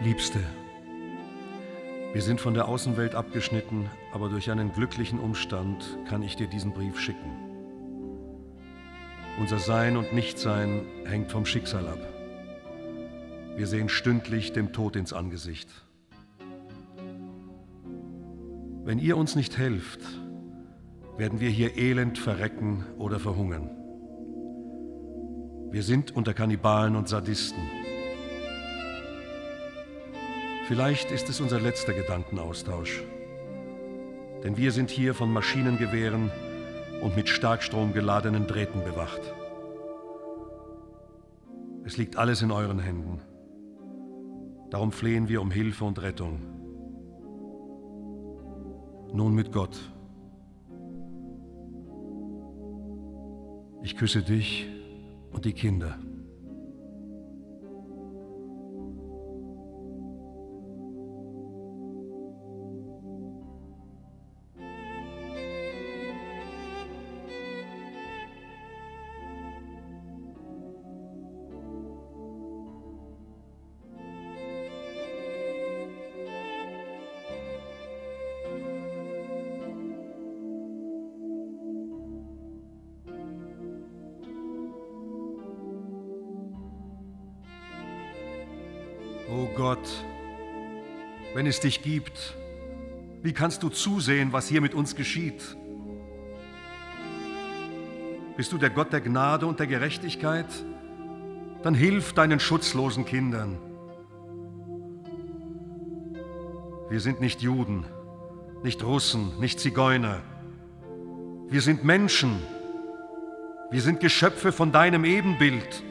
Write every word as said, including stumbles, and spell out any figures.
Liebste, wir sind von der Außenwelt abgeschnitten, aber durch einen glücklichen Umstand kann ich dir diesen Brief schicken. Unser Sein und Nichtsein hängt vom Schicksal ab. Wir sehen stündlich dem Tod ins Angesicht. Wenn ihr uns nicht helft, werden wir hier elend verrecken oder verhungern. Wir sind unter Kannibalen und Sadisten. Vielleicht ist es unser letzter Gedankenaustausch, denn wir sind hier von Maschinengewehren und mit Starkstrom geladenen Drähten bewacht. Es liegt alles in euren Händen. Darum flehen wir um Hilfe und Rettung. Nun mit Gott. Ich küsse dich und die Kinder. O Gott, wenn es dich gibt, wie kannst du zusehen, was hier mit uns geschieht? Bist du der Gott der Gnade und der Gerechtigkeit? Dann hilf deinen schutzlosen Kindern. Wir sind nicht Juden, nicht Russen, nicht Zigeuner. Wir sind Menschen. Wir sind Geschöpfe von deinem Ebenbild.